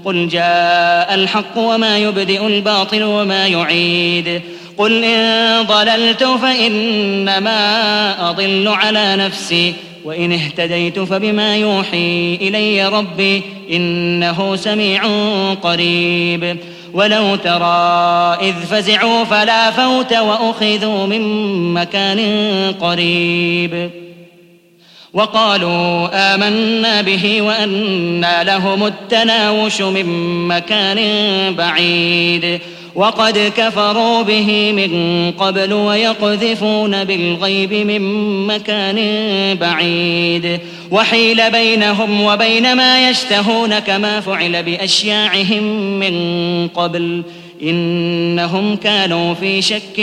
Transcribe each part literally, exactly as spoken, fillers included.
قل جاء الحق وما يبدئ الباطل وما يعيد قل إن ضللت فإنما أضل على نفسي وإن اهتديت فبما يوحي إلي ربي إنه سميع قريب ولو ترى إذ فزعوا فلا فوت وأخذوا من مكان قريب وقالوا آمنا به وأنى لهم التناوش من مكان بعيد وقد كفروا به من قبل ويقذفون بالغيب من مكان بعيد وحيل بينهم وبين ما يشتهون كما فعل بأشياعهم من قبل إنهم كانوا في شك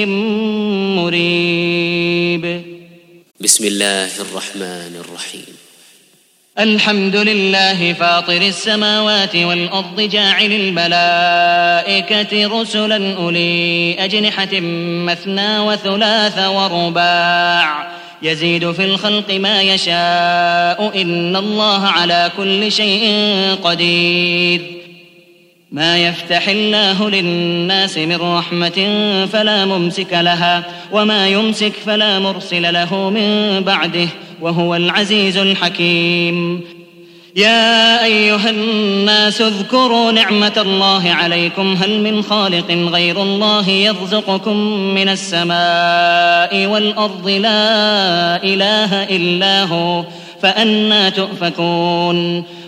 مريب. بسم الله الرحمن الرحيم. الحمد لله فاطر السماوات والأرض جاعل الملائكة رسلا أولي أجنحة مثنى وثلاث ورباع يزيد في الخلق ما يشاء إن الله على كل شيء قدير. ما يفتح الله للناس من رحمة فلا ممسك لها وما يمسك فلا مرسل له من بعده وهو العزيز الحكيم. يا أيها الناس اذكروا نعمة الله عليكم هل من خالق غير الله يرزقكم من السماء والأرض لا إله إلا هو فأنى تؤفكون.